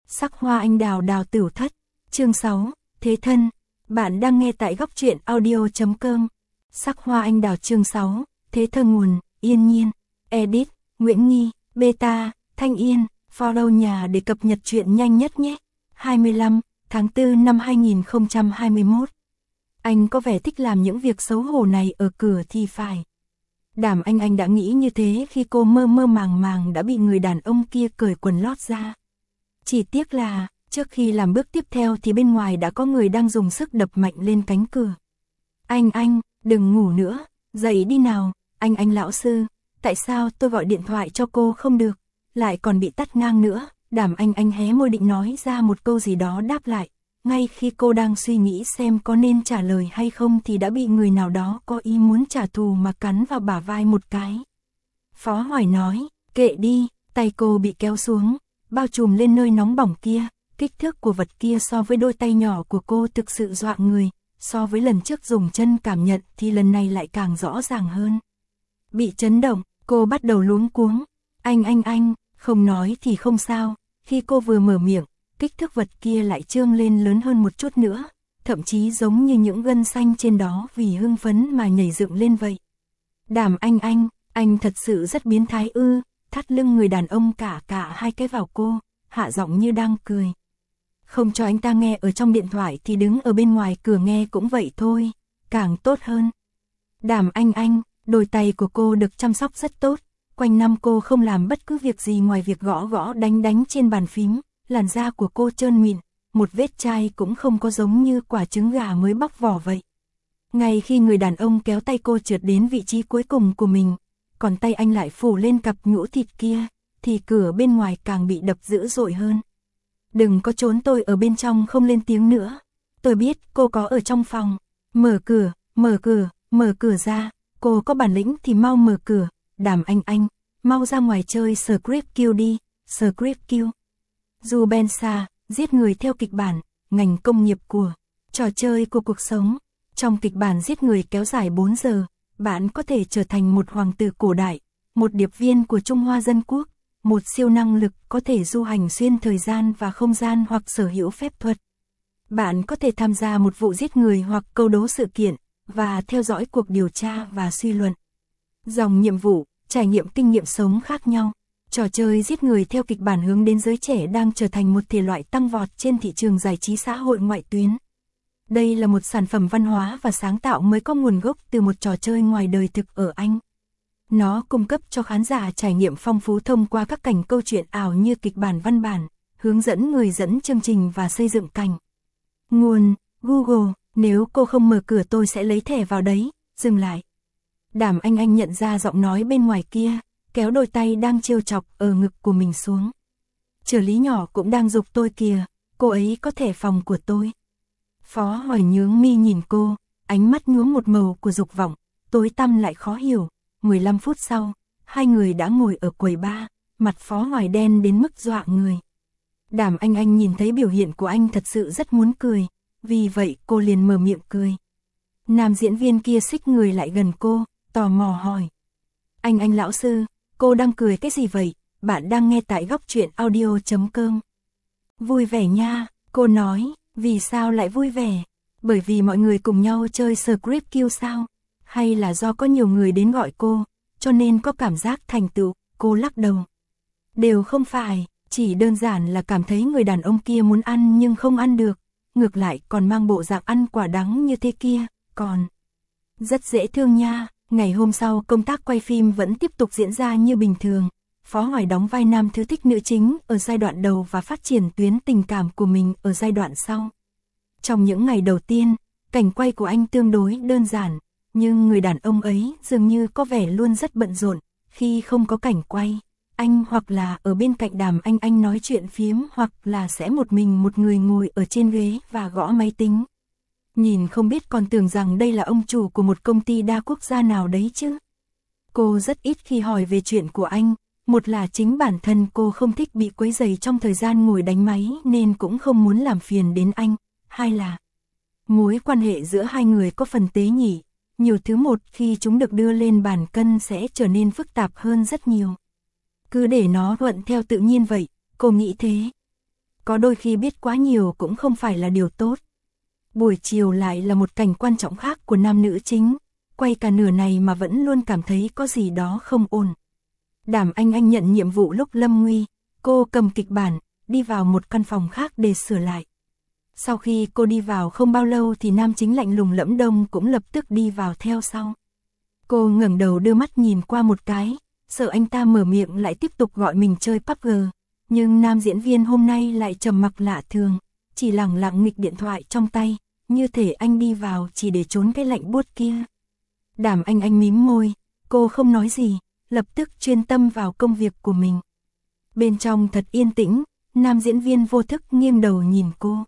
Sắc hoa anh đào đào tửu thất, chương 6, thế thân. Bạn đang nghe tại góc truyện audio.com. Sắc hoa anh đào chương 6, thế thân nguồn, Yên Nhiên, edit, Nguyễn Nghi, beta, Thanh Yên, follow nhà để cập nhật chuyện nhanh nhất nhé. 25 tháng 4 năm 2021. Anh có vẻ thích làm những việc xấu hổ này ở cửa thì phải. Đàm Anh đã nghĩ như thế khi cô mơ mơ màng màng đã bị người đàn ông kia cởi quần lót ra. Chỉ tiếc là, trước khi làm bước tiếp theo thì bên ngoài đã có người đang dùng sức đập mạnh lên cánh cửa. Anh, đừng ngủ nữa, dậy đi nào, anh lão sư, tại sao tôi gọi điện thoại cho cô không được, lại còn bị tắt ngang nữa. Đàm Anh hé môi định nói ra một câu gì đó đáp lại, ngay khi cô đang suy nghĩ xem có nên trả lời hay không thì đã bị người nào đó có ý muốn trả thù mà cắn vào bả vai một cái. Phó Hoài nói, kệ đi, tay cô bị kéo xuống, bao trùm lên nơi nóng bỏng kia, kích thước của vật kia so với đôi tay nhỏ của cô thực sự dọa người, so với lần trước dùng chân cảm nhận thì lần này lại càng rõ ràng hơn. Bị chấn động, cô bắt đầu luống cuống, anh, không nói thì không sao, khi cô vừa mở miệng, kích thước vật kia lại trương lên lớn hơn một chút nữa, thậm chí giống như những gân xanh trên đó vì hưng phấn mà nhảy dựng lên vậy. Đàm anh thật sự rất biến thái ư, thắt lưng người đàn ông cả hai cái vào cô, hạ giọng như đang cười. Không cho anh ta nghe ở trong điện thoại thì đứng ở bên ngoài cửa nghe cũng vậy thôi, càng tốt hơn. Đàm anh, đôi tay của cô được chăm sóc rất tốt, quanh năm cô không làm bất cứ việc gì ngoài việc gõ đánh trên bàn phím, làn da của cô trơn mịn, một vết chai cũng không có giống như quả trứng gà mới bóc vỏ vậy. Ngay khi người đàn ông kéo tay cô trượt đến vị trí cuối cùng của mình, còn tay anh lại phủ lên cặp nhũ thịt kia, thì cửa bên ngoài càng bị đập dữ dội hơn. Đừng có trốn tôi ở bên trong không lên tiếng nữa. Tôi biết cô có ở trong phòng. Mở cửa ra. Cô có bản lĩnh thì mau mở cửa. Đàm anh, mau ra ngoài chơi Script Kill đi. Script Kill. Jubensa, giết người theo kịch bản, ngành công nghiệp của trò chơi của cuộc sống. Trong kịch bản giết người kéo dài 4 giờ, bạn có thể trở thành một hoàng tử cổ đại, một điệp viên của Trung Hoa Dân Quốc, một siêu năng lực có thể du hành xuyên thời gian và không gian hoặc sở hữu phép thuật. Bạn có thể tham gia một vụ giết người hoặc câu đố sự kiện, và theo dõi cuộc điều tra và suy luận. Dòng nhiệm vụ, trải nghiệm kinh nghiệm sống khác nhau. Trò chơi giết người theo kịch bản hướng đến giới trẻ đang trở thành một thể loại tăng vọt trên thị trường giải trí xã hội ngoại tuyến. Đây là một sản phẩm văn hóa và sáng tạo mới có nguồn gốc từ một trò chơi ngoài đời thực ở Anh. Nó cung cấp cho khán giả trải nghiệm phong phú thông qua các cảnh câu chuyện ảo như kịch bản văn bản, hướng dẫn người dẫn chương trình và xây dựng cảnh. Nguồn, Google, nếu cô không mở cửa tôi sẽ lấy thẻ vào đấy, dừng lại. Đàm anh nhận ra giọng nói bên ngoài kia, kéo đôi tay đang trêu chọc ở ngực của mình xuống. Trợ lý nhỏ cũng đang giục tôi kìa, cô ấy có thẻ phòng của tôi. Phó Hoài nhướng mi nhìn cô, ánh mắt nhuốm một màu của dục vọng, tối tăm lại khó hiểu. 15 phút sau, hai người đã ngồi ở quầy bar, mặt Phó Hoài đen đến mức dọa người. Đàm anh nhìn thấy biểu hiện của anh thật sự rất muốn cười, vì vậy cô liền mở miệng cười. Nam diễn viên kia xích người lại gần cô, tò mò hỏi. Anh lão sư, cô đang cười cái gì vậy? Bạn đang nghe tại góc truyện audio.com. Vui vẻ nha, cô nói, vì sao lại vui vẻ? Bởi vì mọi người cùng nhau chơi Script Kill sao? Hay là do có nhiều người đến gọi cô, cho nên có cảm giác thành tựu? Cô lắc đầu. Đều không phải, chỉ đơn giản là cảm thấy người đàn ông kia muốn ăn nhưng không ăn được, ngược lại còn mang bộ dạng ăn quả đắng như thế kia, còn rất dễ thương nha. Ngày hôm sau công tác quay phim vẫn tiếp tục diễn ra như bình thường. Phó Hoài đóng vai nam thứ thích nữ chính ở giai đoạn đầu và phát triển tuyến tình cảm của mình ở giai đoạn sau. Trong những ngày đầu tiên, cảnh quay của anh tương đối đơn giản, nhưng người đàn ông ấy dường như có vẻ luôn rất bận rộn. Khi không có cảnh quay, anh hoặc là ở bên cạnh Đàm anh nói chuyện phiếm hoặc là sẽ một mình một người ngồi ở trên ghế và gõ máy tính. Nhìn không biết còn tưởng rằng đây là ông chủ của một công ty đa quốc gia nào đấy chứ. Cô rất ít khi hỏi về chuyện của anh, một là chính bản thân cô không thích bị quấy rầy trong thời gian ngồi đánh máy nên cũng không muốn làm phiền đến anh, hai là mối quan hệ giữa hai người có phần tế nhị, nhiều thứ một khi chúng được đưa lên bàn cân sẽ trở nên phức tạp hơn rất nhiều. Cứ để nó thuận theo tự nhiên vậy, cô nghĩ thế. có đôi khi biết quá nhiều cũng không phải là điều tốt. Buổi chiều lại là một cảnh quan trọng khác của nam nữ chính, quay cả nửa này mà vẫn luôn cảm thấy có gì đó không ổn. Đàm Anh nhận nhiệm vụ lúc lâm nguy, cô cầm kịch bản, đi vào một căn phòng khác để sửa lại. Sau khi cô đi vào không bao lâu thì nam chính lạnh lùng Lẫm Đông cũng lập tức đi vào theo sau. Cô ngẩng đầu đưa mắt nhìn qua một cái, sợ anh ta mở miệng lại tiếp tục gọi mình chơi PUBG, nhưng nam diễn viên hôm nay lại trầm mặc lạ thường, chỉ lẳng lặng nghịch điện thoại trong tay, như thể anh đi vào chỉ để trốn cái lạnh buốt kia. Đàm Anh mím môi, cô không nói gì, lập tức chuyên tâm vào công việc của mình. Bên trong thật yên tĩnh, nam diễn viên vô thức nghiêng đầu nhìn cô.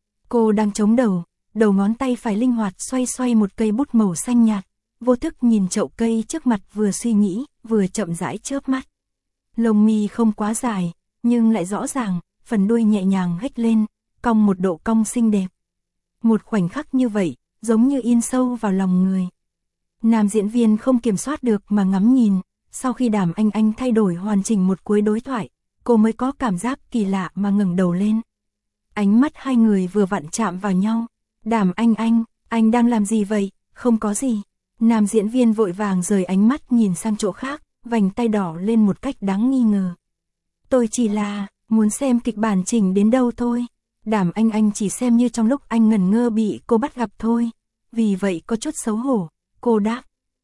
Cô đang chống đầu, đầu ngón tay phải linh hoạt xoay xoay một cây bút màu xanh nhạt, vô thức nhìn chậu cây trước mặt vừa suy nghĩ, vừa chậm rãi chớp mắt. Lông mi không quá dài, nhưng lại rõ ràng, phần đuôi nhẹ nhàng hếch lên, cong một độ cong xinh đẹp. Một khoảnh khắc như vậy, giống như in sâu vào lòng người. Nam diễn viên không kiểm soát được mà ngắm nhìn, sau khi Đàm Anh thay đổi hoàn chỉnh một cuối đối thoại, cô mới có cảm giác kỳ lạ mà ngẩng đầu lên. Ánh mắt hai người vừa vặn chạm vào nhau. Đàm anh đang làm gì vậy? Không có gì. Nam diễn viên vội vàng rời ánh mắt nhìn sang chỗ khác, vành tay đỏ lên một cách đáng nghi ngờ. Tôi chỉ là muốn xem kịch bản chỉnh đến đâu thôi. Đàm Anh chỉ xem như trong lúc anh ngẩn ngơ bị cô bắt gặp thôi. Vì vậy có chút xấu hổ, cô đáp.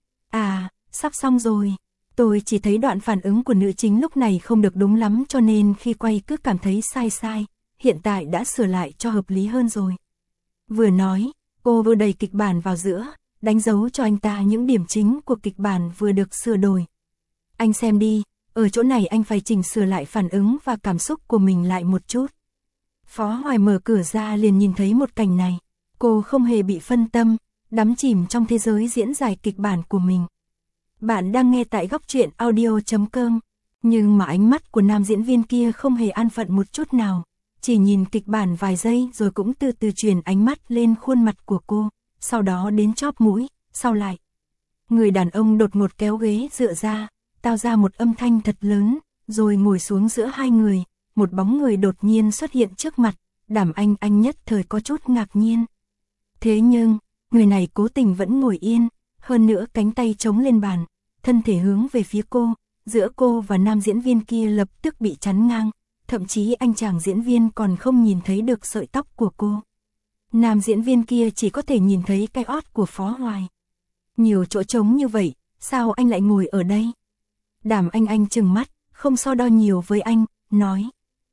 À, sắp xong rồi. Tôi chỉ thấy đoạn phản ứng của nữ chính lúc này không được đúng lắm cho nên khi quay cứ cảm thấy sai. Hiện tại đã sửa lại cho hợp lý hơn rồi. Vừa nói, cô vừa đẩy kịch bản vào giữa, đánh dấu cho anh ta những điểm chính của kịch bản vừa được sửa đổi. Anh xem đi, ở chỗ này anh phải chỉnh sửa lại phản ứng và cảm xúc của mình lại một chút. Phó Hoài mở cửa ra liền nhìn thấy một cảnh này. Cô không hề bị phân tâm, đắm chìm trong thế giới diễn giải kịch bản của mình. Bạn đang nghe tại góc truyện audio.com, nhưng mà ánh mắt của nam diễn viên kia không hề an phận một chút nào. Chỉ nhìn kịch bản vài giây rồi cũng từ từ chuyển ánh mắt lên khuôn mặt của cô, sau đó đến chóp mũi, sau lại. Người đàn ông đột ngột kéo ghế dựa ra, tạo ra một âm thanh thật lớn, rồi ngồi xuống giữa hai người, một bóng người đột nhiên xuất hiện trước mặt, Đàm Anh nhất thời có chút ngạc nhiên. Thế nhưng, người này cố tình vẫn ngồi yên, hơn nữa cánh tay chống lên bàn, thân thể hướng về phía cô, giữa cô và nam diễn viên kia lập tức bị chắn ngang. Thậm chí anh chàng diễn viên còn không nhìn thấy được sợi tóc của cô. Nam diễn viên kia chỉ có thể nhìn thấy cái ót của Phó Hoài. Nhiều chỗ trống như vậy, sao anh lại ngồi ở đây? Đàm Anh trừng mắt, không so đo nhiều với anh, nói.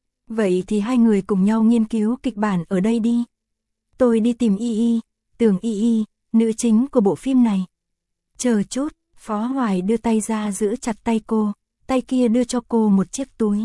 Vậy thì hai người cùng nhau nghiên cứu kịch bản ở đây đi. Tôi đi tìm Tường nữ chính của bộ phim này. Chờ chút, Phó Hoài đưa tay ra giữ chặt tay cô, tay kia đưa cho cô một chiếc túi.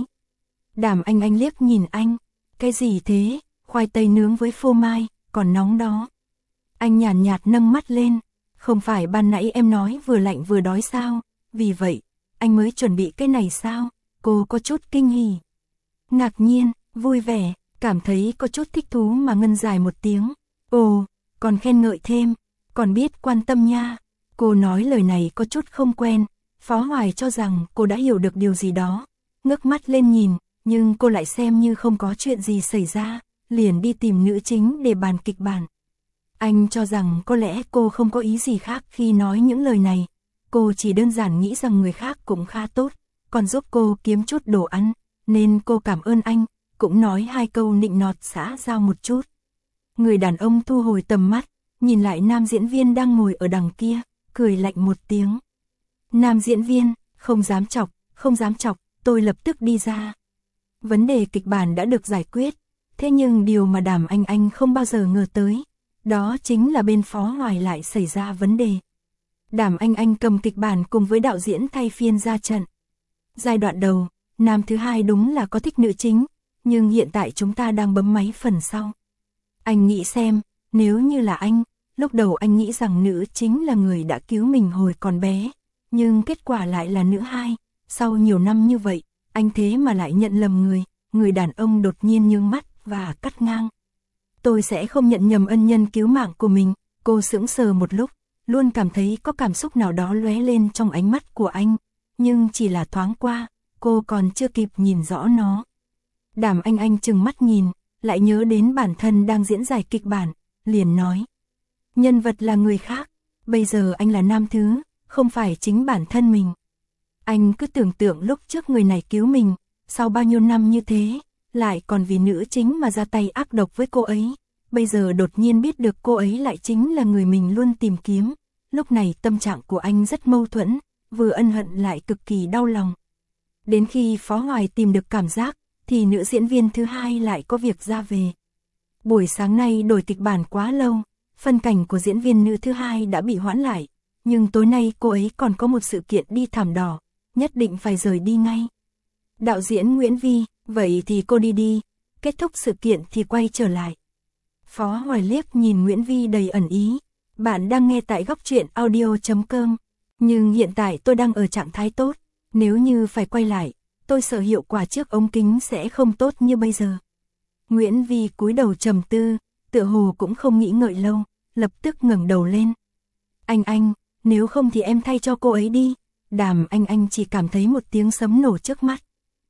Đàm Anh liếc nhìn anh, cái gì thế, khoai tây nướng với phô mai, còn nóng đó. Anh nhàn nhạt nâng mắt lên, không phải ban nãy em nói vừa lạnh vừa đói sao, vì vậy, anh mới chuẩn bị cái này sao, cô có chút kinh hỉ. Ngạc nhiên, vui vẻ, cảm thấy có chút thích thú mà ngân dài một tiếng, ồ, còn khen ngợi thêm, còn biết quan tâm nha. Cô nói lời này có chút không quen, Phó Hoài cho rằng cô đã hiểu được điều gì đó, ngước mắt lên nhìn. Nhưng cô lại xem như không có chuyện gì xảy ra, liền đi tìm nữ chính để bàn kịch bản. Anh cho rằng có lẽ cô không có ý gì khác khi nói những lời này. Cô chỉ đơn giản nghĩ rằng người khác cũng khá tốt, còn giúp cô kiếm chút đồ ăn, nên cô cảm ơn anh, cũng nói hai câu nịnh nọt xã giao một chút. Người đàn ông thu hồi tầm mắt, nhìn lại nam diễn viên đang ngồi ở đằng kia, cười lạnh một tiếng. Nam diễn viên, không dám chọc, tôi lập tức đi ra. Vấn đề kịch bản đã được giải quyết, thế nhưng điều mà Đàm Anh không bao giờ ngờ tới, đó chính là bên Phó Hoài lại xảy ra vấn đề. Đàm Anh cầm kịch bản cùng với đạo diễn thay phiên ra trận. Giai đoạn đầu, nam thứ hai đúng là có thích nữ chính, nhưng hiện tại chúng ta đang bấm máy phần sau. Anh nghĩ xem, nếu như là anh, lúc đầu anh nghĩ rằng nữ chính là người đã cứu mình hồi còn bé, nhưng kết quả lại là nữ hai, sau nhiều năm như vậy. Anh thế mà lại nhận lầm người đàn ông đột nhiên nhướng mắt và cắt ngang. Tôi sẽ không nhận nhầm ân nhân cứu mạng của mình, cô sững sờ một lúc, luôn cảm thấy có cảm xúc nào đó lóe lên trong ánh mắt của anh, nhưng chỉ là thoáng qua, cô còn chưa kịp nhìn rõ nó. Đàm Anh trừng mắt nhìn, lại nhớ đến bản thân đang diễn giải kịch bản, liền nói. Nhân vật là người khác, bây giờ anh là nam thứ, không phải chính bản thân mình. Anh cứ tưởng tượng lúc trước người này cứu mình, sau bao nhiêu năm như thế, lại còn vì nữ chính mà ra tay ác độc với cô ấy. Bây giờ đột nhiên biết được cô ấy lại chính là người mình luôn tìm kiếm. Lúc này tâm trạng của anh rất mâu thuẫn, vừa ân hận lại cực kỳ đau lòng. Đến khi Phó Hoài tìm được cảm giác, thì nữ diễn viên thứ hai lại có việc ra về. Buổi sáng nay đổi kịch bản quá lâu, phân cảnh của diễn viên nữ thứ hai đã bị hoãn lại. Nhưng tối nay cô ấy còn có một sự kiện đi thảm đỏ, nhất định phải rời đi ngay. Đạo diễn Nguyễn Vi, vậy thì cô đi đi, kết thúc sự kiện thì quay trở lại. Phó Hoài liếc nhìn Nguyễn Vi đầy ẩn ý. Bạn đang nghe tại góc truyện audio.com. Nhưng hiện tại tôi đang ở trạng thái tốt. Nếu như phải quay lại, tôi sợ hiệu quả trước ống kính sẽ không tốt như bây giờ. Nguyễn Vi cúi đầu trầm tư, tựa hồ cũng không nghĩ ngợi lâu, lập tức ngẩng đầu lên. Anh, nếu không thì em thay cho cô ấy đi. Đàm Anh chỉ cảm thấy một tiếng sấm nổ trước mắt.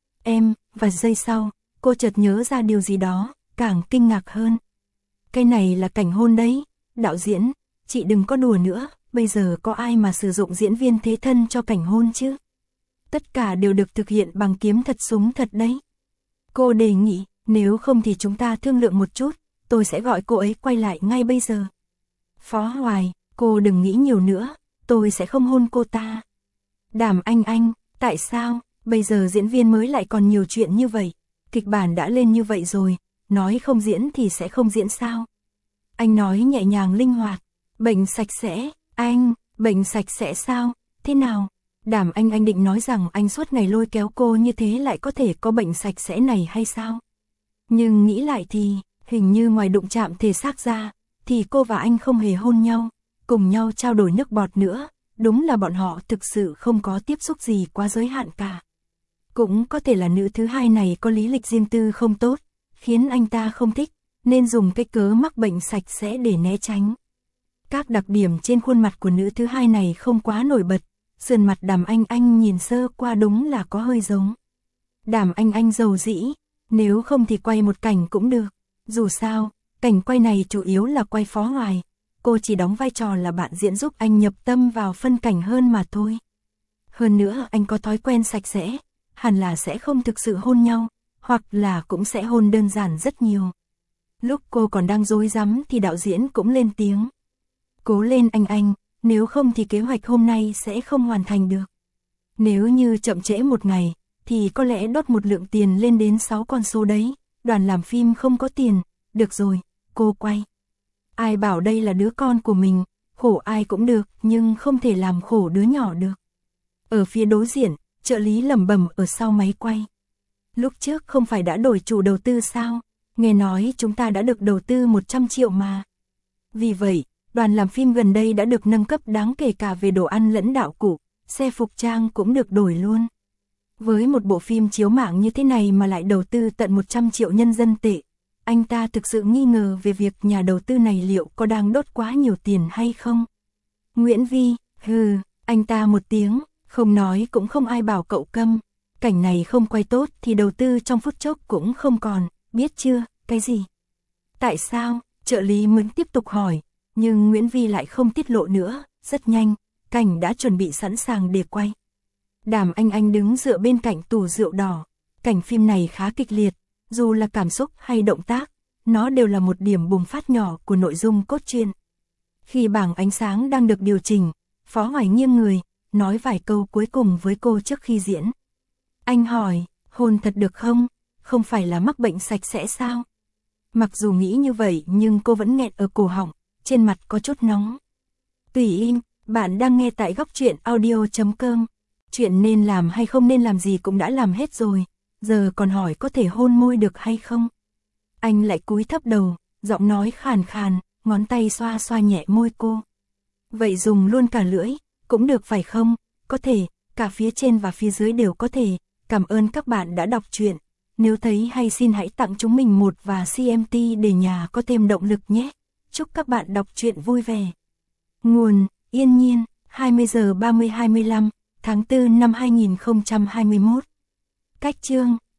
Và giây sau, cô chợt nhớ ra điều gì đó, càng kinh ngạc hơn. Cái này là cảnh hôn đấy, đạo diễn, chị đừng có đùa nữa, bây giờ có ai mà sử dụng diễn viên thế thân cho cảnh hôn chứ? Tất cả đều được thực hiện bằng kiếm thật súng thật đấy. Cô đề nghị, nếu không thì chúng ta thương lượng một chút, tôi sẽ gọi cô ấy quay lại ngay bây giờ. Phó Hoài, cô đừng nghĩ nhiều nữa, tôi sẽ không hôn cô ta. Đàm Anh, tại sao, bây giờ diễn viên mới lại còn nhiều chuyện như vậy, kịch bản đã lên như vậy rồi, nói không diễn thì sẽ không diễn sao? Anh nói nhẹ nhàng linh hoạt, bệnh sạch sẽ, bệnh sạch sẽ sao, thế nào? Đàm Anh định nói rằng anh suốt ngày lôi kéo cô như thế lại có thể có bệnh sạch sẽ này hay sao? Nhưng nghĩ lại thì, hình như ngoài đụng chạm thể xác ra, thì cô và anh không hề hôn nhau, cùng nhau trao đổi nước bọt nữa, đúng là bọn họ thực sự không có tiếp xúc gì quá giới hạn cả. Cũng có thể là nữ thứ hai này có lý lịch riêng tư không tốt, khiến anh ta không thích, nên dùng cái cớ mắc bệnh sạch sẽ để né tránh. Các đặc điểm trên khuôn mặt của nữ thứ hai này không quá nổi bật, sườn mặt Đàm Anh nhìn sơ qua đúng là có hơi giống. Đàm Anh dầu dĩ, nếu không thì quay một cảnh cũng được, dù sao, cảnh quay này chủ yếu là quay Phó Hoài, cô chỉ đóng vai trò là bạn diễn giúp anh nhập tâm vào phân cảnh hơn mà thôi. Hơn nữa anh có thói quen sạch sẽ, hẳn là sẽ không thực sự hôn nhau, hoặc là cũng sẽ hôn đơn giản rất nhiều. Lúc cô còn đang rối rắm thì đạo diễn cũng lên tiếng. Cố lên anh, nếu không thì kế hoạch hôm nay sẽ không hoàn thành được. Nếu như chậm trễ một ngày, thì có lẽ đốt một lượng tiền lên đến 6 con số đấy, đoàn làm phim không có tiền, được rồi, cô quay. Ai bảo đây là đứa con của mình, khổ ai cũng được, nhưng không thể làm khổ đứa nhỏ được. Ở phía đối diện, trợ lý lẩm bẩm ở sau máy quay. Lúc trước không phải đã đổi chủ đầu tư sao, nghe nói chúng ta đã được đầu tư 100 triệu mà. Vì vậy, đoàn làm phim gần đây đã được nâng cấp đáng kể cả về đồ ăn lẫn đạo cụ, xe phục trang cũng được đổi luôn. Với một bộ phim chiếu mạng như thế này mà lại đầu tư tận 100 triệu nhân dân tệ, anh ta thực sự nghi ngờ về việc nhà đầu tư này liệu có đang đốt quá nhiều tiền hay không. Nguyễn Vi, anh ta một tiếng, không nói cũng không ai bảo cậu câm, cảnh này không quay tốt thì đầu tư trong phút chốc cũng không còn, biết chưa, cái gì? Tại sao, trợ lý muốn tiếp tục hỏi, nhưng Nguyễn Vi lại không tiết lộ nữa, rất nhanh, cảnh đã chuẩn bị sẵn sàng để quay. Đàm Anh đứng dựa bên cạnh tủ rượu đỏ, cảnh phim này khá kịch liệt, dù là cảm xúc hay động tác, nó đều là một điểm bùng phát nhỏ của nội dung cốt truyện. Khi bảng ánh sáng đang được điều chỉnh, Phó Hoài nghiêng người, nói vài câu cuối cùng với cô trước khi diễn. Anh hỏi, hôn thật được không? Không phải là mắc bệnh sạch sẽ sao? Mặc dù nghĩ như vậy nhưng cô vẫn nghẹn ở cổ họng, trên mặt có chút nóng. Tùy im, bạn đang nghe tại góc truyện audio.com. Chuyện nên làm hay không nên làm gì cũng đã làm hết rồi, giờ còn hỏi có thể hôn môi được hay không? Anh lại cúi thấp đầu, giọng nói khàn khàn, ngón tay xoa xoa nhẹ môi cô. Vậy dùng luôn cả lưỡi, cũng được phải không? Có thể, cả phía trên và phía dưới đều có thể. Cảm ơn các bạn đã đọc truyện. Nếu thấy hay xin hãy tặng chúng mình một và CMT để nhà có thêm động lực nhé. Chúc các bạn đọc truyện vui vẻ. Nguồn: Yên Nhiên, 20 giờ 30-25, tháng 4 năm 2021. Cách chương: